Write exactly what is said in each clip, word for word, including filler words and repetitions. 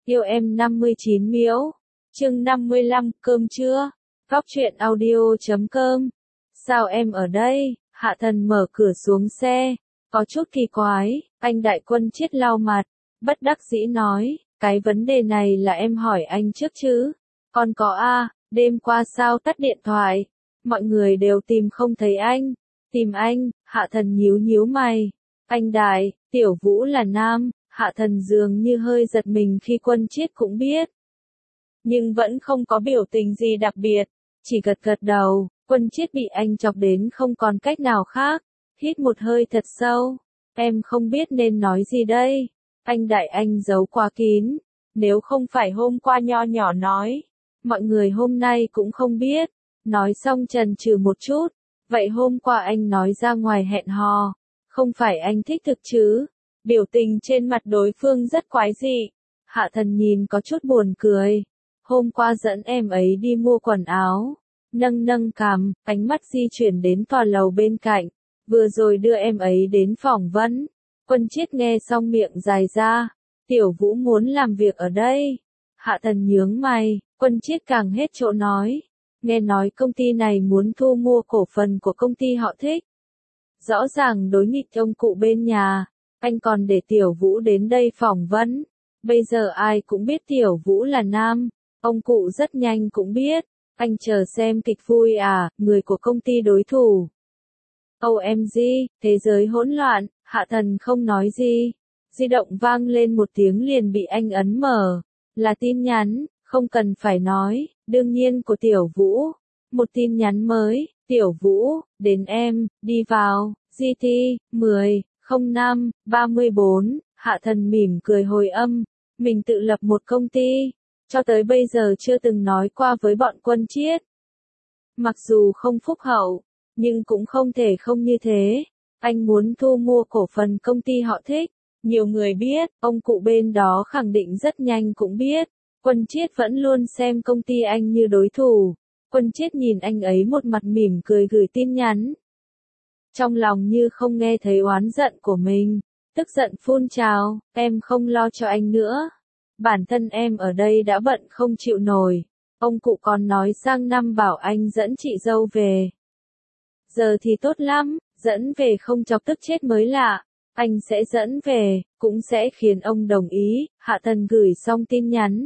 Yêu em năm mươi chín miễu. Chương năm mươi lăm, cơm trưa. Góc truyện audio chấm com. Sao em ở đây? Hạ Thần mở cửa xuống xe. Có chút kỳ quái, anh Đại Quân Chiết lau mặt. Bất đắc dĩ nói, cái vấn đề này là em hỏi anh trước chứ. Còn có a, đêm qua sao tắt điện thoại? Mọi người đều tìm không thấy anh. Tìm anh, Hạ Thần nhíu nhíu mày. Anh Đại, Tiểu Vũ là nam. Hạ Thần dường như hơi giật mình khi Quân Chiết cũng biết. Nhưng vẫn không có biểu tình gì đặc biệt, chỉ gật gật đầu. Quân Chiết bị anh chọc đến không còn cách nào khác, hít một hơi thật sâu. Em không biết nên nói gì đây. Anh Đại anh giấu quá kín, nếu không phải hôm qua nho nhỏ nói, mọi người hôm nay cũng không biết. Nói xong chần chừ một chút, vậy hôm qua anh nói ra ngoài hẹn hò, không phải anh thích thực chứ? Biểu tình trên mặt đối phương rất quái dị. Hạ Thần nhìn có chút buồn cười. Hôm qua dẫn em ấy đi mua quần áo. Nâng nâng cằm, ánh mắt di chuyển đến tòa lầu bên cạnh. Vừa rồi đưa em ấy đến phỏng vấn. Quân Chiết nghe xong miệng dài ra. Tiểu Vũ muốn làm việc ở đây. Hạ Thần nhướng mày, Quân Chiết càng hết chỗ nói. Nghe nói công ty này muốn thu mua cổ phần của công ty họ thích. Rõ ràng đối nghịch ông cụ bên nhà. Anh còn để Tiểu Vũ đến đây phỏng vấn. Bây giờ ai cũng biết Tiểu Vũ là nam. Ông cụ rất nhanh cũng biết. Anh chờ xem kịch vui à, người của công ty đối thủ. ô em giê, thế giới hỗn loạn. Hạ Thần không nói gì. Di động vang lên một tiếng liền bị anh ấn mở. Là tin nhắn, không cần phải nói, đương nhiên của Tiểu Vũ. Một tin nhắn mới, Tiểu Vũ, đến em, đi vào, giê tê, mười, không năm, ba mươi bốn, Hạ Thần mỉm cười hồi âm, mình tự lập một công ty, cho tới bây giờ chưa từng nói qua với bọn Quân Chiết. Mặc dù không phúc hậu, nhưng cũng không thể không như thế, anh muốn thu mua cổ phần công ty họ thích, nhiều người biết, ông cụ bên đó khẳng định rất nhanh cũng biết, Quân Chiết vẫn luôn xem công ty anh như đối thủ. Quân Chiết nhìn anh ấy một mặt mỉm cười gửi tin nhắn. Trong lòng như không nghe thấy oán giận của mình, tức giận phun trào, em không lo cho anh nữa. Bản thân em ở đây đã bận không chịu nổi, ông cụ còn nói sang năm bảo anh dẫn chị dâu về. Giờ thì tốt lắm, dẫn về không chọc tức chết mới lạ, anh sẽ dẫn về, cũng sẽ khiến ông đồng ý. Hạ Thần gửi xong tin nhắn.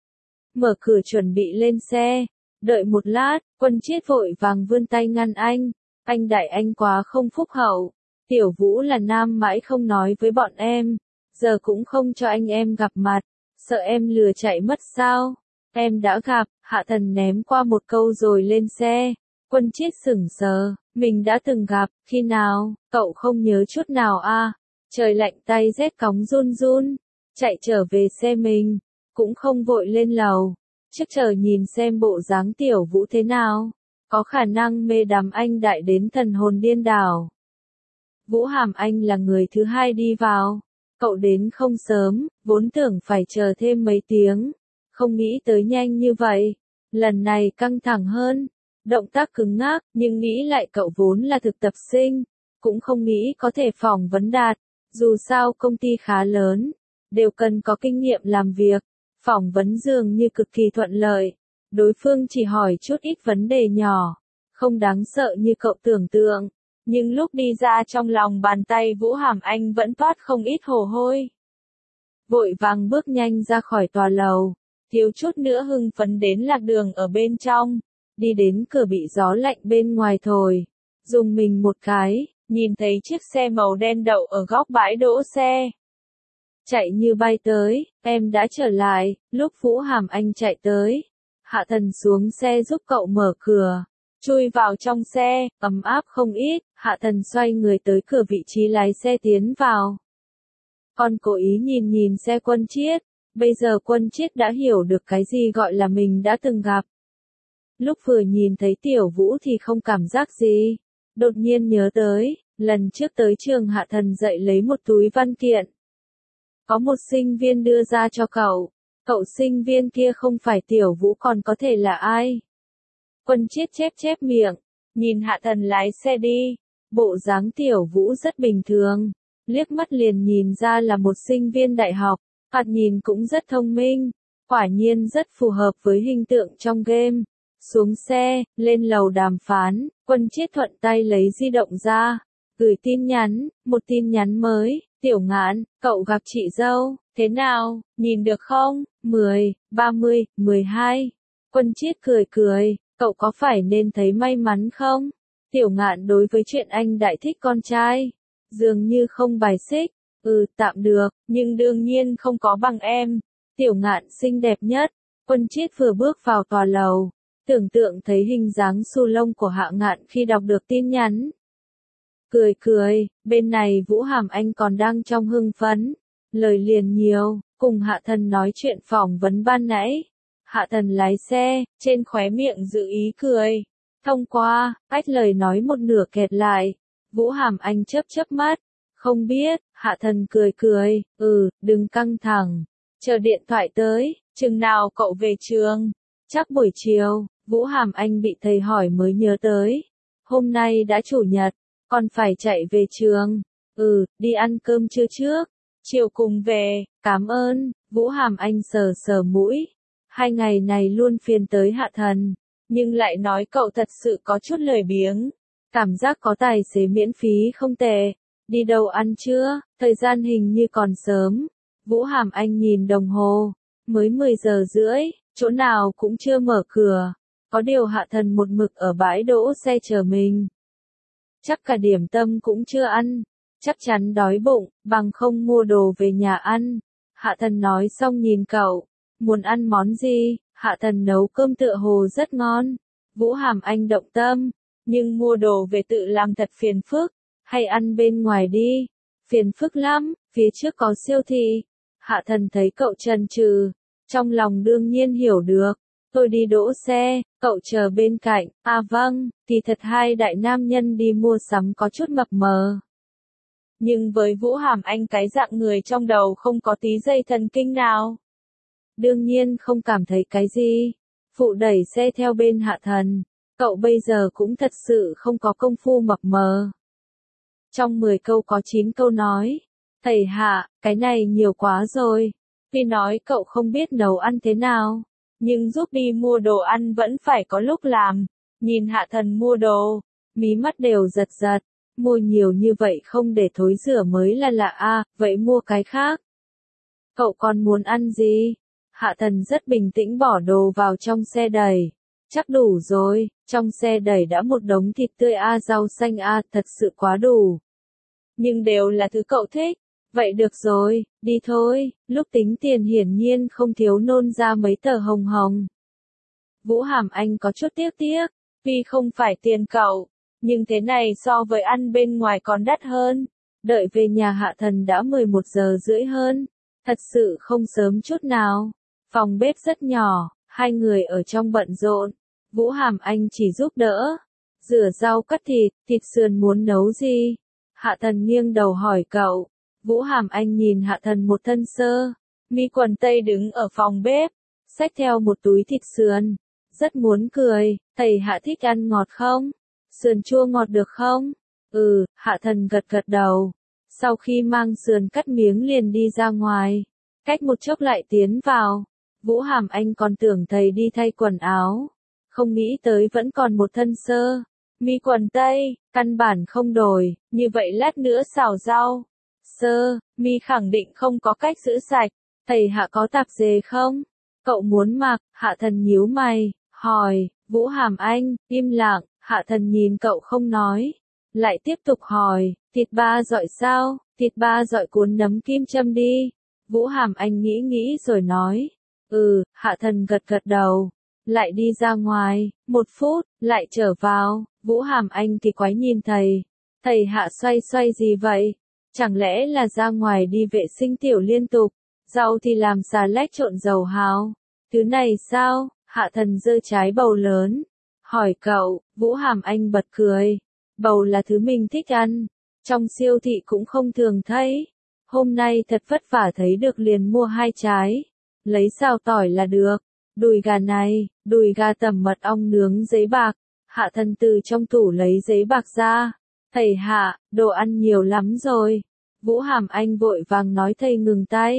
Mở cửa chuẩn bị lên xe, đợi một lát, Quân Chiết vội vàng vươn tay ngăn anh. Anh Đại anh quá không phúc hậu. Tiểu Vũ là nam mãi không nói với bọn em. Giờ cũng không cho anh em gặp mặt. Sợ em lừa chạy mất sao? Em đã gặp. Hạ Thần ném qua một câu rồi lên xe. Quân Chiết sững sờ. Mình đã từng gặp. Khi nào? Cậu không nhớ chút nào à? Trời lạnh tay rét cóng run run. Chạy trở về xe mình. Cũng không vội lên lầu. Trước chờ nhìn xem bộ dáng Tiểu Vũ thế nào. Có khả năng mê đắm anh Đại đến thần hồn điên đảo. Vũ Hàm Anh là người thứ hai đi vào. Cậu đến không sớm, vốn tưởng phải chờ thêm mấy tiếng. Không nghĩ tới nhanh như vậy. Lần này căng thẳng hơn. Động tác cứng ngắc, nhưng nghĩ lại cậu vốn là thực tập sinh. Cũng không nghĩ có thể phỏng vấn đạt. Dù sao công ty khá lớn. Đều cần có kinh nghiệm làm việc. Phỏng vấn dường như cực kỳ thuận lợi. Đối phương chỉ hỏi chút ít vấn đề nhỏ, không đáng sợ như cậu tưởng tượng, nhưng lúc đi ra trong lòng bàn tay Vũ Hàm Anh vẫn toát không ít mồ hôi. Vội vàng bước nhanh ra khỏi tòa lầu, thiếu chút nữa hưng phấn đến lạc đường ở bên trong, đi đến cửa bị gió lạnh bên ngoài thổi, dùng mình một cái, nhìn thấy chiếc xe màu đen đậu ở góc bãi đỗ xe. Chạy như bay tới, em đã trở lại. Lúc Vũ Hàm Anh chạy tới, Hạ Thần xuống xe giúp cậu mở cửa, chui vào trong xe, ấm áp không ít. Hạ Thần xoay người tới cửa vị trí lái xe tiến vào. Còn cố ý nhìn nhìn xe Quân Chiết, bây giờ Quân Chiết đã hiểu được cái gì gọi là mình đã từng gặp. Lúc vừa nhìn thấy Tiểu Vũ thì không cảm giác gì, đột nhiên nhớ tới, lần trước tới trường Hạ Thần dạy lấy một túi văn kiện. Có một sinh viên đưa ra cho cậu. Cậu sinh viên kia không phải Tiểu Vũ còn có thể là ai? Quân Chiết chép chép miệng, nhìn Hạ Thần lái xe đi. Bộ dáng Tiểu Vũ rất bình thường, liếc mắt liền nhìn ra là một sinh viên đại học. Thoạt nhìn cũng rất thông minh, quả nhiên rất phù hợp với hình tượng trong game. Xuống xe, lên lầu đàm phán, Quân Chiết thuận tay lấy di động ra, gửi tin nhắn, một tin nhắn mới, Tiểu Ngạn, cậu gặp chị dâu, thế nào, nhìn được không, mười, ba mươi, mười hai. Quân Chiết cười cười, cậu có phải nên thấy may mắn không? Tiểu Ngạn đối với chuyện anh đại thích con trai, dường như không bài xích, ừ tạm được, nhưng đương nhiên không có bằng em. Tiểu Ngạn xinh đẹp nhất. Quân Chiết vừa bước vào tòa lầu, tưởng tượng thấy hình dáng xù lông của Hạ Ngạn khi đọc được tin nhắn. Cười cười, bên này Vũ Hàm Anh còn đang trong hưng phấn, lời liền nhiều, cùng Hạ Thần nói chuyện phỏng vấn ban nãy. Hạ Thần lái xe, trên khóe miệng giữ ý cười. Thông qua, cách lời nói một nửa kẹt lại. Vũ Hàm Anh chớp chớp mắt. Không biết, Hạ Thần cười cười, ừ, đừng căng thẳng. Chờ điện thoại tới, chừng nào cậu về trường? Chắc buổi chiều. Vũ Hàm Anh bị thầy hỏi mới nhớ tới. Hôm nay đã chủ nhật, còn phải chạy về trường. Ừ, đi ăn cơm trưa trước. Chiều cùng về, cảm ơn. Vũ Hàm Anh sờ sờ mũi. Hai ngày này luôn phiền tới Hạ Thần, nhưng lại nói cậu thật sự có chút lười biếng. Cảm giác có tài xế miễn phí không tệ. Đi đâu ăn trưa, thời gian hình như còn sớm. Vũ Hàm Anh nhìn đồng hồ, mới mười giờ rưỡi, chỗ nào cũng chưa mở cửa. Có điều Hạ Thần một mực ở bãi đỗ xe chờ mình. Chắc cả điểm tâm cũng chưa ăn, chắc chắn đói bụng, bằng không mua đồ về nhà ăn. Hạ Thần nói xong nhìn cậu, muốn ăn món gì? Hạ Thần nấu cơm tựa hồ rất ngon. Vũ Hàm Anh động tâm, nhưng mua đồ về tự làm thật phiền phức, hay ăn bên ngoài đi. Phiền phức lắm, phía trước có siêu thị. Hạ Thần thấy cậu chần chừ, trong lòng đương nhiên hiểu được. Tôi đi đỗ xe, cậu chờ bên cạnh. À vâng, thì thật hai đại nam nhân đi mua sắm có chút mập mờ. Nhưng với Vũ Hàm Anh cái dạng người trong đầu không có tí dây thần kinh nào. Đương nhiên không cảm thấy cái gì. Phụ đẩy xe theo bên Hạ Thần. Cậu bây giờ cũng thật sự không có công phu mập mờ. Trong mười câu có chín câu nói. Thầy Hạ, cái này nhiều quá rồi. Tuy nói cậu không biết nấu ăn thế nào, nhưng giúp đi mua đồ ăn vẫn phải có lúc làm. Nhìn Hạ Thần mua đồ, mí mắt đều giật giật. Mua nhiều như vậy không để thối rửa mới là lạ a, vậy mua cái khác. Cậu còn muốn ăn gì? Hạ Thần rất bình tĩnh bỏ đồ vào trong xe đẩy. Chắc đủ rồi, trong xe đẩy đã một đống thịt tươi a, rau xanh a, thật sự quá đủ. Nhưng đều là thứ cậu thích. Vậy được rồi, đi thôi. Lúc tính tiền hiển nhiên không thiếu nôn ra mấy tờ hồng hồng. Vũ Hàm Anh có chút tiếc tiếc, tuy không phải tiền cậu, nhưng thế này so với ăn bên ngoài còn đắt hơn. Đợi về nhà Hạ Thần đã mười một giờ rưỡi hơn. Thật sự không sớm chút nào. Phòng bếp rất nhỏ, hai người ở trong bận rộn. Vũ Hàm Anh chỉ giúp đỡ. Rửa rau cắt thịt, thịt sườn muốn nấu gì? Hạ Thần nghiêng đầu hỏi cậu. Vũ Hàm Anh nhìn Hạ Thần một thân sơ mi quần tây đứng ở phòng bếp, xách theo một túi thịt sườn. Rất muốn cười, thầy Hạ thích ăn ngọt không? Sườn chua ngọt được không? Ừ, Hạ Thần gật gật đầu. Sau khi mang sườn cắt miếng liền đi ra ngoài. Cách một chốc lại tiến vào. Vũ Hàm Anh còn tưởng thầy đi thay quần áo. Không nghĩ tới vẫn còn một thân sơ mi quần tây, căn bản không đổi, như vậy lát nữa xào rau. Sơ mi khẳng định không có cách giữ sạch. Thầy Hạ có tạp dề không? Cậu muốn mặc? Hạ Thần nhíu mày, hỏi. Vũ Hàm Anh im lặng. Hạ Thần nhìn cậu không nói, lại tiếp tục hỏi. Thịt ba dọi sao? Thịt ba dọi cuốn nấm kim châm đi. Vũ Hàm Anh nghĩ nghĩ rồi nói. Ừ. Hạ Thần gật gật đầu. Lại đi ra ngoài. Một phút, lại trở vào. Vũ Hàm Anh kỳ quái nhìn thầy. Thầy Hạ xoay xoay gì vậy? Chẳng lẽ là ra ngoài đi vệ sinh tiểu liên tục? Rau thì làm xà lách trộn dầu hào. Thứ này sao? Hạ Thần giơ trái bầu lớn. Hỏi cậu. Vũ Hàm Anh bật cười. Bầu là thứ mình thích ăn. Trong siêu thị cũng không thường thấy. Hôm nay thật vất vả thấy được liền mua hai trái. Lấy xào tỏi là được. Đùi gà này, đùi gà tẩm mật ong nướng giấy bạc. Hạ Thần từ trong tủ lấy giấy bạc ra. Thầy Hạ, đồ ăn nhiều lắm rồi. Vũ Hàm Anh vội vàng nói thầy ngừng tay.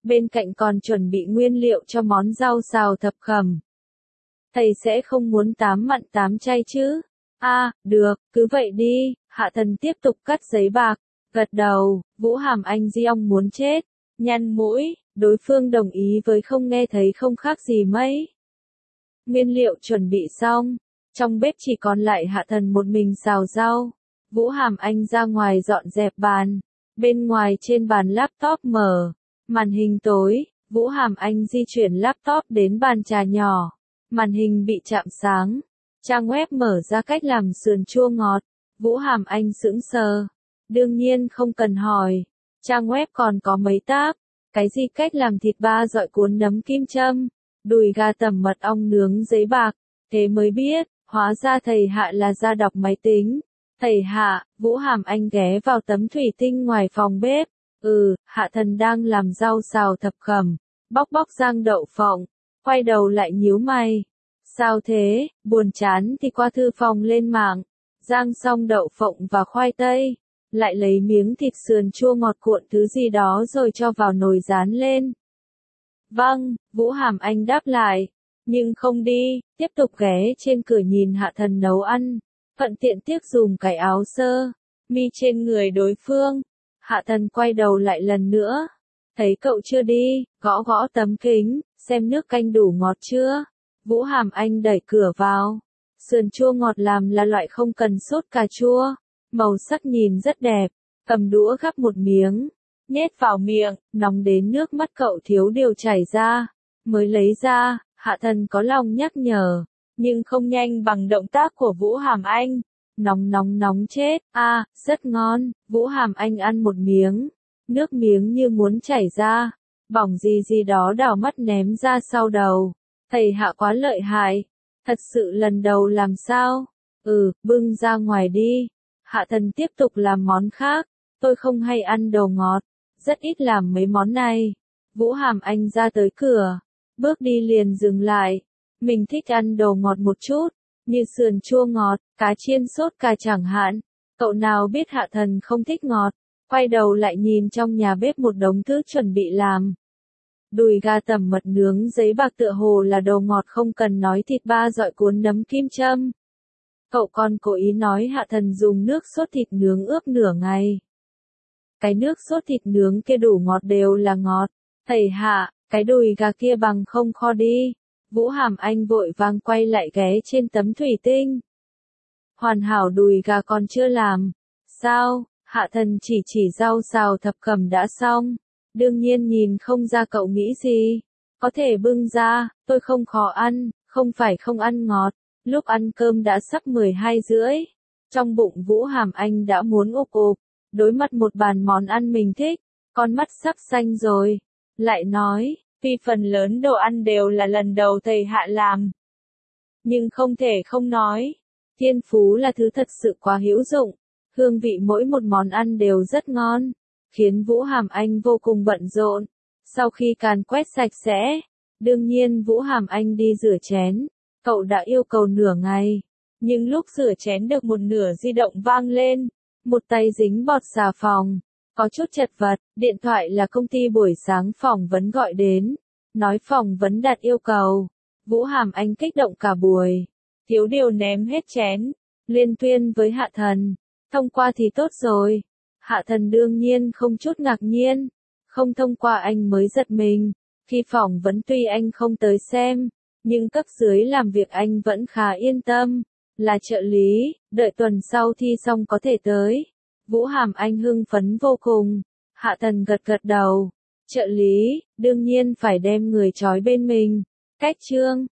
bên cạnh còn chuẩn bị nguyên liệu cho món rau xào thập cẩm. Thầy sẽ không muốn tám mặn tám chay chứ? A, à, được, cứ vậy đi. Hạ Thần tiếp tục cắt giấy bạc, gật đầu. Vũ Hàm Anh Diong muốn chết, nhăn mũi, đối phương đồng ý với không nghe thấy không khác gì mấy. Nguyên liệu chuẩn bị xong, trong bếp chỉ còn lại Hạ Thần một mình xào rau. Vũ Hàm Anh ra ngoài dọn dẹp bàn, bên ngoài trên bàn laptop mở, màn hình tối, Vũ Hàm Anh di chuyển laptop đến bàn trà nhỏ, màn hình bị chạm sáng, trang web mở ra cách làm sườn chua ngọt. Vũ Hàm Anh sững sờ, đương nhiên không cần hỏi, trang web còn có mấy tab, cái gì cách làm thịt ba dọi cuốn nấm kim châm, đùi gà tẩm mật ong nướng giấy bạc, thế mới biết, hóa ra thầy Hạ là ra đọc máy tính. Thầy Hạ, Vũ Hàm Anh ghé vào tấm thủy tinh ngoài phòng bếp, ừ, Hạ Thần đang làm rau xào thập cẩm, bóc bóc rang đậu phộng, quay đầu lại nhíu mày. Sao thế, buồn chán thì qua thư phòng lên mạng, rang xong đậu phộng và khoai tây, lại lấy miếng thịt sườn chua ngọt cuộn thứ gì đó rồi cho vào nồi rán lên. Vâng, Vũ Hàm Anh đáp lại, nhưng không đi, tiếp tục ghé trên cửa nhìn Hạ Thần nấu ăn, thuận tiện tiếc dùm cái áo sơ mi trên người đối phương. Hạ Thần quay đầu lại lần nữa, thấy cậu chưa đi, gõ gõ tấm kính, xem nước canh đủ ngọt chưa. Vũ Hàm Anh đẩy cửa vào. Sườn chua ngọt làm là loại không cần sốt cà chua, màu sắc nhìn rất đẹp, cầm đũa gắp một miếng, nhét vào miệng, nóng đến nước mắt cậu thiếu điều chảy ra, mới lấy ra. Hạ Thần có lòng nhắc nhở, nhưng không nhanh bằng động tác của Vũ Hàm Anh. Nóng nóng nóng chết, a, à, rất ngon. Vũ Hàm Anh ăn một miếng, nước miếng như muốn chảy ra, bỏng gì gì đó đảo mắt ném ra sau đầu. Thầy Hạ quá lợi hại, thật sự lần đầu làm sao? Ừ, bưng ra ngoài đi. Hạ Thần tiếp tục làm món khác, tôi không hay ăn đồ ngọt, rất ít làm mấy món này. Vũ Hàm Anh ra tới cửa, bước đi liền dừng lại, mình thích ăn đồ ngọt một chút, như sườn chua ngọt, cá chiên sốt cà chẳng hạn. Cậu nào biết Hạ Thần không thích ngọt, quay đầu lại nhìn trong nhà bếp một đống thứ chuẩn bị làm. Đùi gà tẩm mật nướng giấy bạc tựa hồ là đồ ngọt không cần nói, thịt ba dọi cuốn nấm kim châm. Cậu còn cố ý nói Hạ Thần dùng nước sốt thịt nướng ướp nửa ngày. Cái nước sốt thịt nướng kia đủ ngọt đều là ngọt. Thầy Hạ, cái đùi gà kia bằng không kho đi. Vũ Hàm Anh vội vàng quay lại ghé trên tấm thủy tinh. Hoàn hảo đùi gà còn chưa làm. Sao? Hạ Thần chỉ chỉ rau xào thập cẩm đã xong. Đương nhiên nhìn không ra cậu nghĩ gì. Có thể bưng ra, tôi không khó ăn, không phải không ăn ngọt. Lúc ăn cơm đã sắp mười hai rưỡi. Trong bụng Vũ Hàm Anh đã muốn ộp ộp. Đối mặt một bàn món ăn mình thích, con mắt sắp xanh rồi. Lại nói, vì phần lớn đồ ăn đều là lần đầu thầy Hạ làm. Nhưng không thể không nói, thiên phú là thứ thật sự quá hữu dụng. Hương vị mỗi một món ăn đều rất ngon, khiến Vũ Hàm Anh vô cùng bận rộn. Sau khi càn quét sạch sẽ, đương nhiên Vũ Hàm Anh đi rửa chén. Cậu đã yêu cầu nửa ngày, nhưng lúc rửa chén được một nửa di động vang lên, một tay dính bọt xà phòng, có chút chật vật. Điện thoại là công ty buổi sáng phỏng vấn gọi đến, nói phỏng vấn đạt yêu cầu. Vũ Hàm Anh kích động cả buổi, thiếu điều ném hết chén, liên tuyên với Hạ Thần, thông qua thì tốt rồi. Hạ Thần đương nhiên không chút ngạc nhiên, không thông qua anh mới giật mình. Khi phỏng vấn tuy anh không tới xem, nhưng cấp dưới làm việc anh vẫn khá yên tâm, là trợ lý, đợi tuần sau thi xong có thể tới. Vũ Hàm Anh hưng phấn vô cùng. Hạ Thần gật gật đầu. Trợ lý, đương nhiên phải đem người trói bên mình. Cách chương